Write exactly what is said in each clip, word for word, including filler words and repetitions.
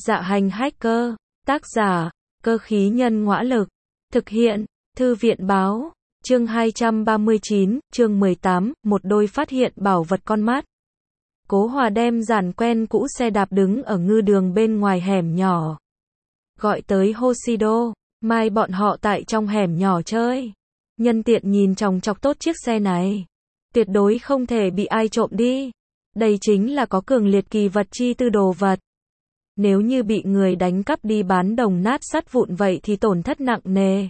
Dạ hành hacker, tác giả, cơ khí nhân ngõa lực, thực hiện, thư viện báo, chương hai trăm ba mươi chín, chương mười tám, một đôi phát hiện bảo vật con mắt. Cố Hòa đem giản quen cũ xe đạp đứng ở ngư đường bên ngoài hẻm nhỏ. Gọi tới Hoshido, mai bọn họ tại trong hẻm nhỏ chơi. Nhân tiện nhìn chòng chọc tốt chiếc xe này. Tuyệt đối không thể bị ai trộm đi. Đây chính là có cường liệt kỳ vật chi tư đồ vật. Nếu như bị người đánh cắp đi bán đồng nát sắt vụn vậy thì tổn thất nặng nề.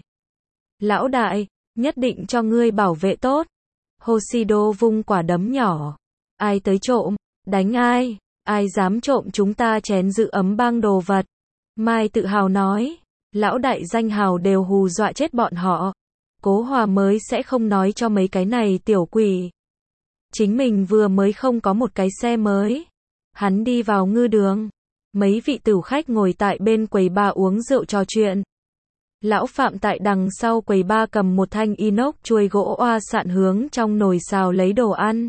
Lão đại, nhất định cho ngươi bảo vệ tốt. Hoshido vung quả đấm nhỏ. Ai tới trộm, đánh ai, ai dám trộm chúng ta chén giữ ấm bang đồ vật. Mai tự hào nói, lão đại danh hào đều hù dọa chết bọn họ. Cố Hòa mới sẽ không nói cho mấy cái này tiểu quỷ. Chính mình vừa mới không có một cái xe mới. Hắn đi vào ngư đường. Mấy vị tửu khách ngồi tại bên quầy bar uống rượu trò chuyện. Lão Phạm tại đằng sau quầy bar cầm một thanh inox chuôi gỗ oa sạn hướng trong nồi xào lấy đồ ăn.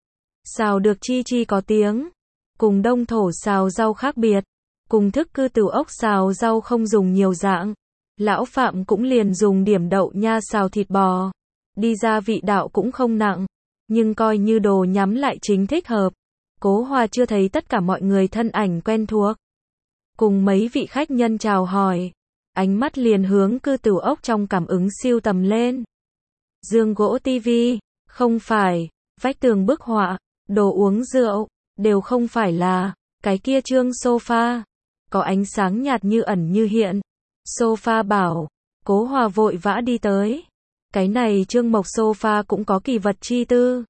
Xào được chi chi có tiếng. Cùng đông thổ xào rau khác biệt. Cùng thức cư tửu ốc xào rau không dùng nhiều dạng. Lão Phạm cũng liền dùng điểm đậu nha xào thịt bò. Đi ra vị đạo cũng không nặng. Nhưng coi như đồ nhắm lại chính thích hợp. Cố Hòa chưa thấy tất cả mọi người thân ảnh quen thuộc. Cùng mấy vị khách nhân chào hỏi. Ánh mắt liền hướng cư tửu ốc trong cảm ứng siêu tầm lên. Giường gỗ tivi, không phải. Vách tường bức họa, đồ uống rượu, đều không phải là. Cái kia trương sofa. Có ánh sáng nhạt như ẩn như hiện. Sofa bảo. Cố Hòa vội vã đi tới. Cái này trương mộc sofa cũng có kỳ vật chi tư.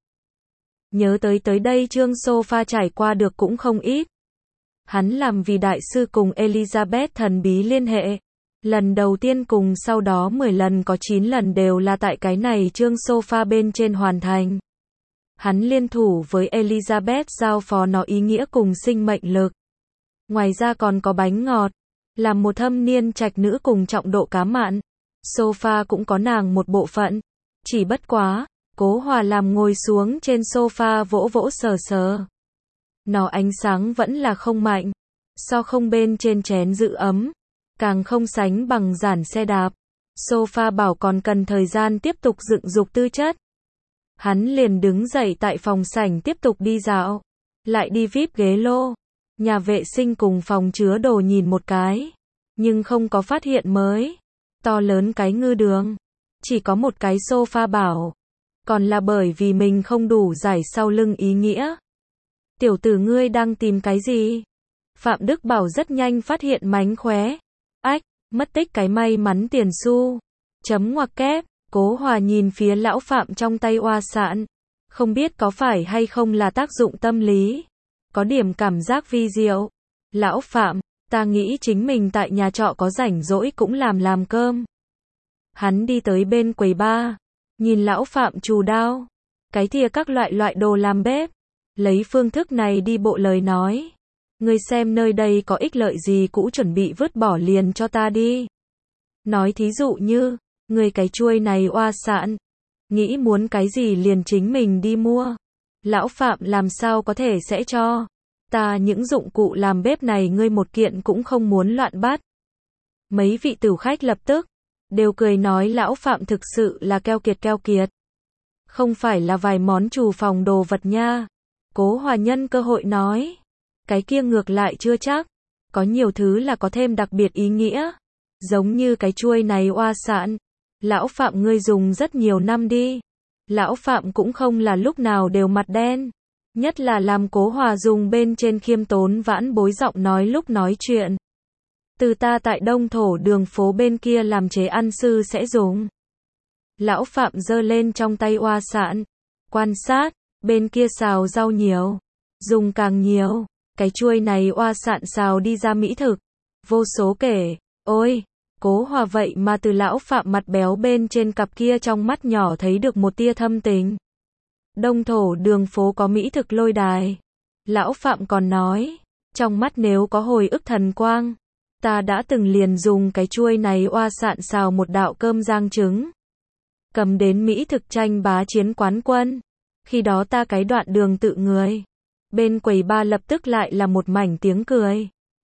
Nhớ tới tới đây trương sofa trải qua được cũng không ít. Hắn làm vì đại sư cùng Elizabeth thần bí liên hệ. Lần đầu tiên cùng sau đó mười lần có chín lần đều là tại cái này trương sofa bên trên hoàn thành. Hắn liên thủ với Elizabeth giao phó nó ý nghĩa cùng sinh mệnh lực. Ngoài ra còn có bánh ngọt. Làm một thâm niên trạch nữ cùng trọng độ cá mặn. Sofa cũng có nàng một bộ phận. Chỉ bất quá. Cố Hòa làm ngồi xuống trên sofa vỗ vỗ sờ sờ. Nó ánh sáng vẫn là không mạnh. So không bên trên chén giữ ấm. Càng không sánh bằng giản xe đạp. Sofa bảo còn cần thời gian tiếp tục dựng dục tư chất. Hắn liền đứng dậy tại phòng sảnh tiếp tục đi dạo. Lại đi víp ghế lô. Nhà vệ sinh cùng phòng chứa đồ nhìn một cái. Nhưng không có phát hiện mới. To lớn cái ngư đường. Chỉ có một cái sofa bảo. Còn là bởi vì mình không đủ giải sau lưng ý nghĩa. Tiểu tử ngươi đang tìm cái gì? Phạm Đức Bảo rất nhanh phát hiện mánh khóe. Ách, mất tích cái may mắn tiền xu. Chấm ngoặc kép. Cố Hòa nhìn phía lão Phạm trong tay oa sạn. Không biết có phải hay không là tác dụng tâm lý. Có điểm cảm giác vi diệu. Lão Phạm, ta nghĩ chính mình tại nhà trọ có rảnh rỗi cũng làm làm cơm. Hắn đi tới bên quầy bar. Nhìn lão Phạm chù đao. Cái thìa các loại loại đồ làm bếp. Lấy phương thức này đi bộ lời nói. Ngươi xem nơi đây có ích lợi gì cũ chuẩn bị vứt bỏ liền cho ta đi. Nói thí dụ như. Ngươi cái chuôi này oa sạn. Nghĩ muốn cái gì liền chính mình đi mua. Lão Phạm làm sao có thể sẽ cho. Ta những dụng cụ làm bếp này ngươi một kiện cũng không muốn loạn bắt. Mấy vị tửu khách lập tức. Đều cười nói lão Phạm thực sự là keo kiệt keo kiệt. Không phải là vài món trù phòng đồ vật nha. Cố Hòa nhân cơ hội nói. Cái kia ngược lại chưa chắc. Có nhiều thứ là có thêm đặc biệt ý nghĩa. Giống như cái chuôi này oa sạn. Lão Phạm ngươi dùng rất nhiều năm đi. Lão Phạm cũng không là lúc nào đều mặt đen. Nhất là làm Cố Hòa dùng bên trên khiêm tốn vãn bối giọng nói lúc nói chuyện. Từ ta tại đông thổ đường phố bên kia làm chế ăn sư sẽ dùng. Lão Phạm giơ lên trong tay oa sạn. Quan sát, bên kia xào rau nhiều. Dùng càng nhiều. Cái chuôi này oa sạn xào đi ra mỹ thực. Vô số kể. Ôi, Cố Hòa vậy mà từ lão Phạm mặt béo bên trên cặp kia trong mắt nhỏ thấy được một tia thâm tình. Đông thổ đường phố có mỹ thực lôi đài. Lão Phạm còn nói. Trong mắt nếu có hồi ức thần quang. Ta đã từng liền dùng cái chuôi này oa sạn xào một đạo cơm rang trứng. Cầm đến mỹ thực tranh bá chiến quán quân. Khi đó ta cái đoạn đường tự người. Bên quầy bar lập tức lại là một mảnh tiếng cười.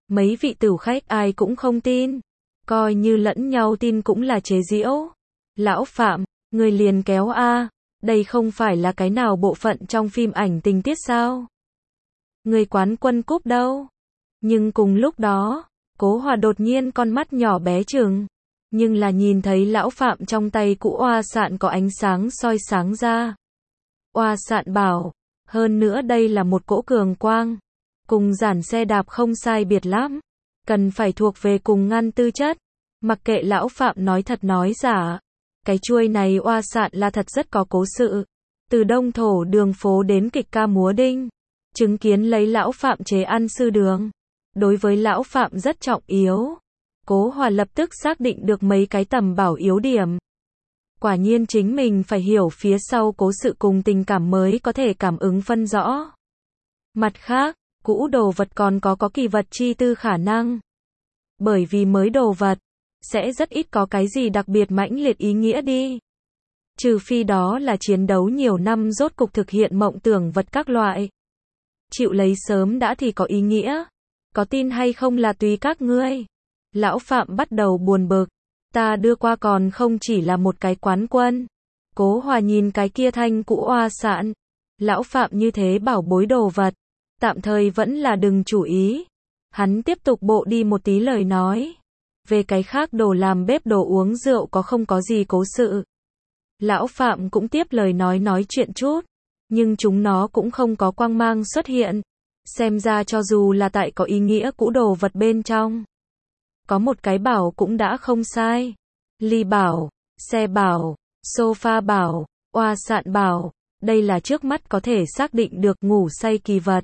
Mấy vị tửu khách ai cũng không tin. Coi như lẫn nhau tin cũng là chế giễu. Lão Phạm, người liền kéo a, đây không phải là cái nào bộ phận trong phim ảnh tình tiết sao? Người quán quân cúp đâu? Nhưng cùng lúc đó, Cố Hòa đột nhiên con mắt nhỏ bé trừng, nhưng là nhìn thấy lão Phạm trong tay cũ oa sạn có ánh sáng soi sáng ra. Oa sạn bảo, hơn nữa đây là một cỗ cường quang, cùng giản xe đạp không sai biệt lắm, cần phải thuộc về cùng ngăn tư chất. Mặc kệ lão Phạm nói thật nói giả, cái chuôi này oa sạn là thật rất có cố sự. Từ đông thổ đường phố đến kịch ca múa đinh, chứng kiến lấy lão Phạm chế ăn sư đường. Đối với lão Phạm rất trọng yếu. Cố Hòa lập tức xác định được mấy cái tầm bảo yếu điểm. Quả nhiên chính mình phải hiểu phía sau cố sự cùng tình cảm mới có thể cảm ứng phân rõ. Mặt khác, cũ đồ vật còn có có kỳ vật chi tư khả năng. Bởi vì mới đồ vật, sẽ rất ít có cái gì đặc biệt mãnh liệt ý nghĩa đi. Trừ phi đó là chiến đấu nhiều năm rốt cục thực hiện mộng tưởng vật các loại. Chịu lấy sớm đã thì có ý nghĩa. Có tin hay không là tùy các ngươi. Lão Phạm bắt đầu buồn bực. Ta đưa qua còn không chỉ là một cái quán quân. Cố Hòa nhìn cái kia thanh cũ oa sạn. Lão Phạm như thế bảo bối đồ vật. Tạm thời vẫn là đừng chủ ý. Hắn tiếp tục bộ đi một tí lời nói. Về cái khác đồ làm bếp đồ uống rượu có không có gì cố sự. Lão Phạm cũng tiếp lời nói nói chuyện chút. Nhưng chúng nó cũng không có quang mang xuất hiện. Xem ra cho dù là tại có ý nghĩa cũ đồ vật bên trong. Có một cái bảo cũng đã không sai. Ly bảo, xe bảo, sofa bảo, oa sạn bảo. Đây là trước mắt có thể xác định được ngủ say kỳ vật.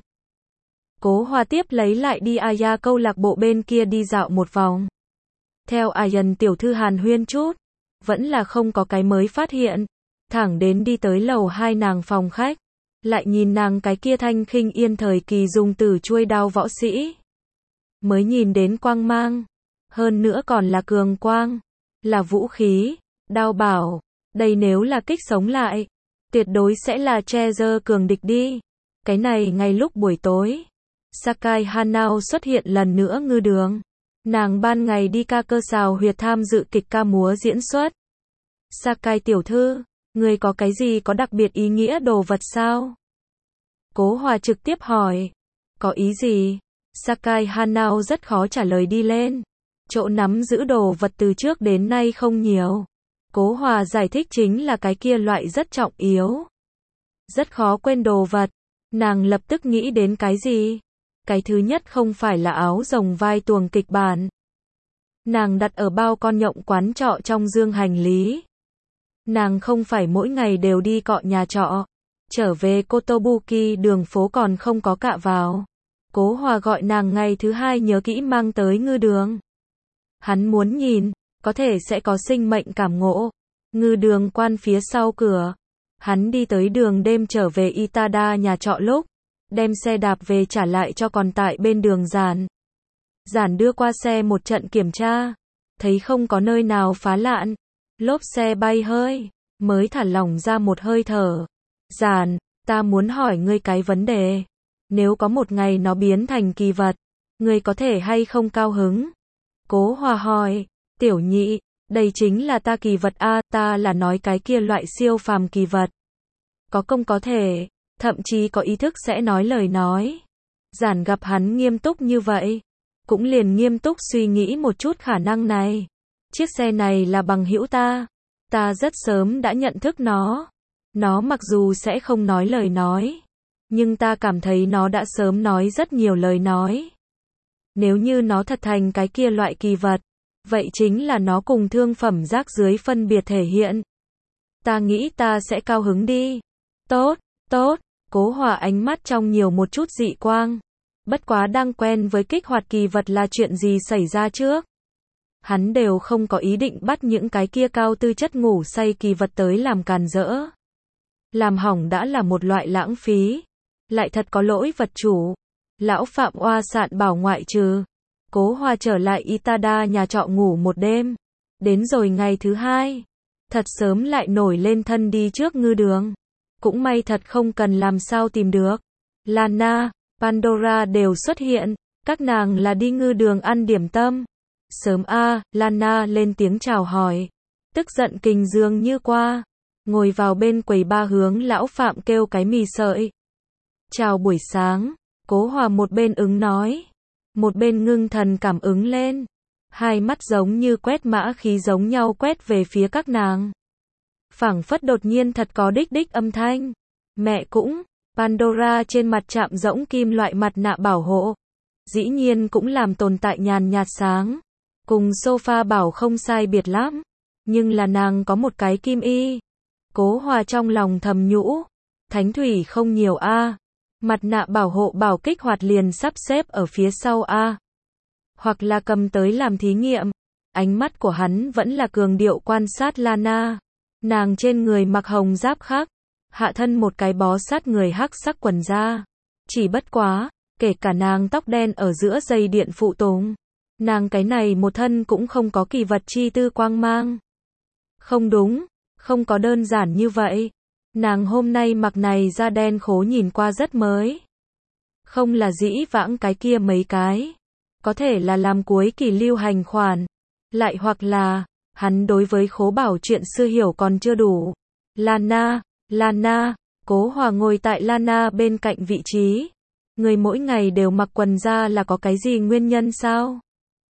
Cố Hòa tiếp lấy lại đi Aya câu lạc bộ bên kia đi dạo một vòng. Theo Ayan tiểu thư hàn huyên chút. Vẫn là không có cái mới phát hiện. Thẳng đến đi tới lầu hai nàng phòng khách. Lại nhìn nàng cái kia thanh khinh yên thời kỳ dùng từ chuôi đao võ sĩ. Mới nhìn đến quang mang. Hơn nữa còn là cường quang. Là vũ khí. Đao bảo. Đây nếu là kích sống lại. Tuyệt đối sẽ là Treasure cường địch đi. Cái này ngay lúc buổi tối. Sakai Hanao xuất hiện lần nữa ngư đường. Nàng ban ngày đi ca cơ xào huyệt tham dự kịch ca múa diễn xuất. Sakai tiểu thư, người có cái gì có đặc biệt ý nghĩa đồ vật sao? Cố Hòa trực tiếp hỏi. Có ý gì? Sakai Hanao rất khó trả lời đi lên. Chỗ nắm giữ đồ vật từ trước đến nay không nhiều. Cố Hòa giải thích chính là cái kia loại rất trọng yếu. Rất khó quên đồ vật. Nàng lập tức nghĩ đến cái gì? Cái thứ nhất không phải là áo rồng vai tuồng kịch bản. Nàng đặt ở bao con nhộng quán trọ trong dương hành lý. Nàng không phải mỗi ngày đều đi cọ nhà trọ. Trở về Kotobuki đường phố còn không có cạ vào. Cố Hòa gọi nàng ngày thứ hai nhớ kỹ mang tới ngư đường. Hắn muốn nhìn, có thể sẽ có sinh mệnh cảm ngộ. Ngư đường quan phía sau cửa. Hắn đi tới đường đêm trở về Itada nhà trọ lúc. Đem xe đạp về trả lại cho còn tại bên đường Giản. Giản đưa qua xe một trận kiểm tra. Thấy không có nơi nào phá lạn. Lốp xe bay hơi. Mới thả lỏng ra một hơi thở. Giản, ta muốn hỏi ngươi cái vấn đề. Nếu có một ngày nó biến thành kỳ vật. Ngươi có thể hay không cao hứng? Cố Hòa hỏi. Tiểu nhị, đây chính là ta kỳ vật a, ta là nói cái kia loại siêu phàm kỳ vật. Có công có thể. Thậm chí có ý thức sẽ nói lời nói. Giản gặp hắn nghiêm túc như vậy. Cũng liền nghiêm túc suy nghĩ một chút khả năng này. Chiếc xe này là bằng hữu ta. Ta rất sớm đã nhận thức nó. Nó mặc dù sẽ không nói lời nói. Nhưng ta cảm thấy nó đã sớm nói rất nhiều lời nói. Nếu như nó thật thành cái kia loại kỳ vật. Vậy chính là nó cùng thương phẩm rác dưới phân biệt thể hiện. Ta nghĩ ta sẽ cao hứng đi. Tốt, tốt. Cố Hòa ánh mắt trong nhiều một chút dị quang. Bất quá đang quen với kích hoạt kỳ vật là chuyện gì xảy ra trước. Hắn đều không có ý định bắt những cái kia cao tư chất ngủ say kỳ vật tới làm càn rỡ. Làm hỏng đã là một loại lãng phí. Lại thật có lỗi vật chủ. Lão Phạm oa sạn bảo ngoại trừ. Cố Hòa trở lại Itada nhà trọ ngủ một đêm. Đến rồi ngày thứ hai. Thật sớm lại nổi lên thân đi trước ngư đường. Cũng may thật không cần làm sao tìm được. Lana, Pandora đều xuất hiện. Các nàng là đi ngư đường ăn điểm tâm. Sớm a, Lana lên tiếng chào hỏi. Tức giận kình dường như qua. Ngồi vào bên quầy ba hướng lão Phạm kêu cái mì sợi. Chào buổi sáng. Cố Hòa một bên ứng nói. Một bên ngưng thần cảm ứng lên. Hai mắt giống như quét mã khí giống nhau quét về phía các nàng. Phảng phất đột nhiên thật có đích đích âm thanh. Mẹ cũng, Pandora trên mặt chạm rỗng kim loại mặt nạ bảo hộ. Dĩ nhiên cũng làm tồn tại nhàn nhạt sáng. Cùng sofa bảo không sai biệt lắm. Nhưng là nàng có một cái kim y. Cố Hòa trong lòng thầm nhũ. Thánh thủy không nhiều a. Mặt nạ bảo hộ bảo kích hoạt liền sắp xếp ở phía sau a. Hoặc là cầm tới làm thí nghiệm. Ánh mắt của hắn vẫn là cường điệu quan sát Lana. Nàng trên người mặc hồng giáp khắc. Hạ thân một cái bó sát người hắc sắc quần da. Chỉ bất quá, kể cả nàng tóc đen ở giữa dây điện phụ tùng. Nàng cái này một thân cũng không có kỳ vật chi tư quang mang. Không đúng, không có đơn giản như vậy. Nàng hôm nay mặc này da đen khố nhìn qua rất mới. Không là dĩ vãng cái kia mấy cái. Có thể là làm cuối kỳ lưu hành khoản. Lại hoặc là, hắn đối với khố bảo chuyện xưa hiểu còn chưa đủ. Lana, Lana, Cố Hòa ngồi tại Lana bên cạnh vị trí. Người mỗi ngày đều mặc quần da là có cái gì nguyên nhân sao?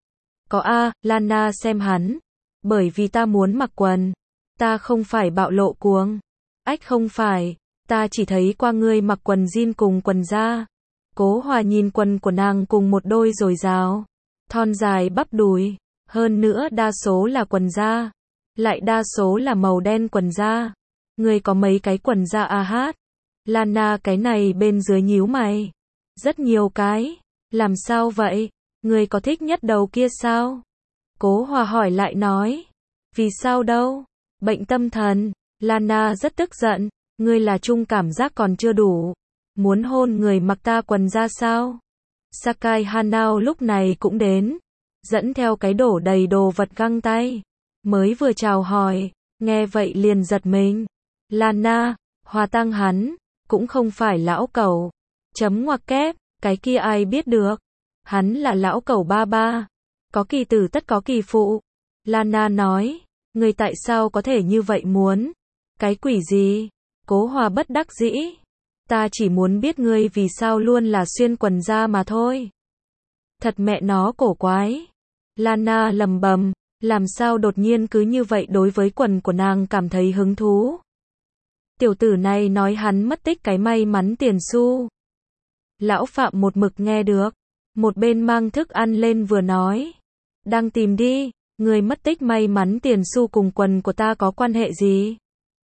Có a, Lana xem hắn. Bởi vì ta muốn mặc quần. Ta không phải bạo lộ cuồng. Ách không phải, ta chỉ thấy qua ngươi mặc quần jean cùng quần da. Cố Hòa nhìn quần của nàng cùng một đôi dồi dào. Thon dài bắp đùi. Hơn nữa đa số là quần da. Lại đa số là màu đen quần da. Ngươi có mấy cái quần da a hát? Lana cái này bên dưới nhíu mày. Rất nhiều cái. Làm sao vậy? Ngươi có thích nhất đầu kia sao? Cố Hòa hỏi lại nói. Vì sao đâu? Bệnh tâm thần. Lana rất tức giận. Ngươi là chung cảm giác còn chưa đủ. Muốn hôn người mặc ta quần da sao? Sakai Hanao lúc này cũng đến. Dẫn theo cái đổ đầy đồ vật găng tay. Mới vừa chào hỏi. Nghe vậy liền giật mình. Lana, Hòa tăng hắn. Cũng không phải lão cẩu. Chấm ngoặc kép. Cái kia ai biết được. Hắn là lão cẩu ba ba. Có kỳ tử tất có kỳ phụ. Lana nói. Người tại sao có thể như vậy muốn? Cái quỷ gì? Cố Hòa bất đắc dĩ. Ta chỉ muốn biết ngươi vì sao luôn là xuyên quần da mà thôi. Thật mẹ nó cổ quái. Lana lầm bầm. Làm sao đột nhiên cứ như vậy đối với quần của nàng cảm thấy hứng thú. Tiểu tử này nói hắn mất tích cái may mắn tiền xu. Lão Phạm một mực nghe được. Một bên mang thức ăn lên vừa nói. Đang tìm đi. Người mất tích may mắn tiền xu cùng quần của ta có quan hệ gì?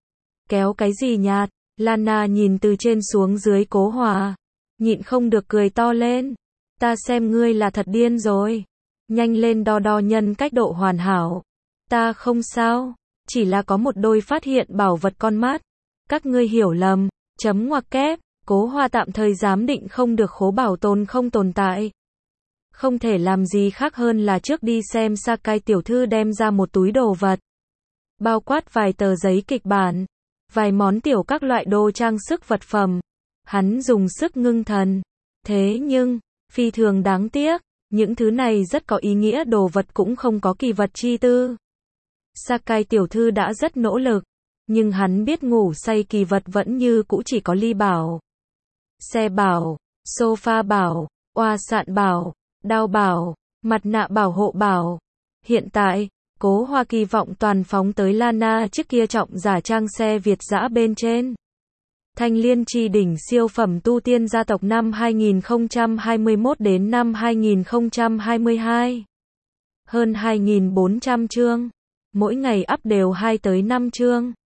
Kéo cái gì nhạt? Lana nhìn từ trên xuống dưới Cố Hòa. Nhịn không được cười to lên. Ta xem ngươi là thật điên rồi. Nhanh lên đo đo nhân cách độ hoàn hảo. Ta không sao. Chỉ là có một đôi phát hiện bảo vật con mắt. Các ngươi hiểu lầm. Chấm ngoặc kép. Cố Hòa tạm thời giám định không được khố bảo tồn không tồn tại. Không thể làm gì khác hơn là trước đi xem Sakai tiểu thư đem ra một túi đồ vật. Bao quát vài tờ giấy kịch bản. Vài món tiểu các loại đồ trang sức vật phẩm. Hắn dùng sức ngưng thần. Thế nhưng, phi thường đáng tiếc, những thứ này rất có ý nghĩa đồ vật cũng không có kỳ vật chi tư. Sakai tiểu thư đã rất nỗ lực, nhưng hắn biết ngủ say kỳ vật vẫn như cũ chỉ có ly bảo, xe bảo, sofa bảo, oa sạn bảo, đao bảo, mặt nạ bảo hộ bảo. Hiện tại, Cố Hòa kỳ vọng toàn phóng tới Lana trước kia trọng giả trang xe Việt dã bên trên. Thanh Liên Chi đỉnh siêu phẩm tu tiên gia tộc năm hai nghìn không trăm hai mươi mốt đến năm hai nghìn không trăm hai mươi hai. Hơn hai nghìn bốn trăm chương. Mỗi ngày up đều hai tới năm chương.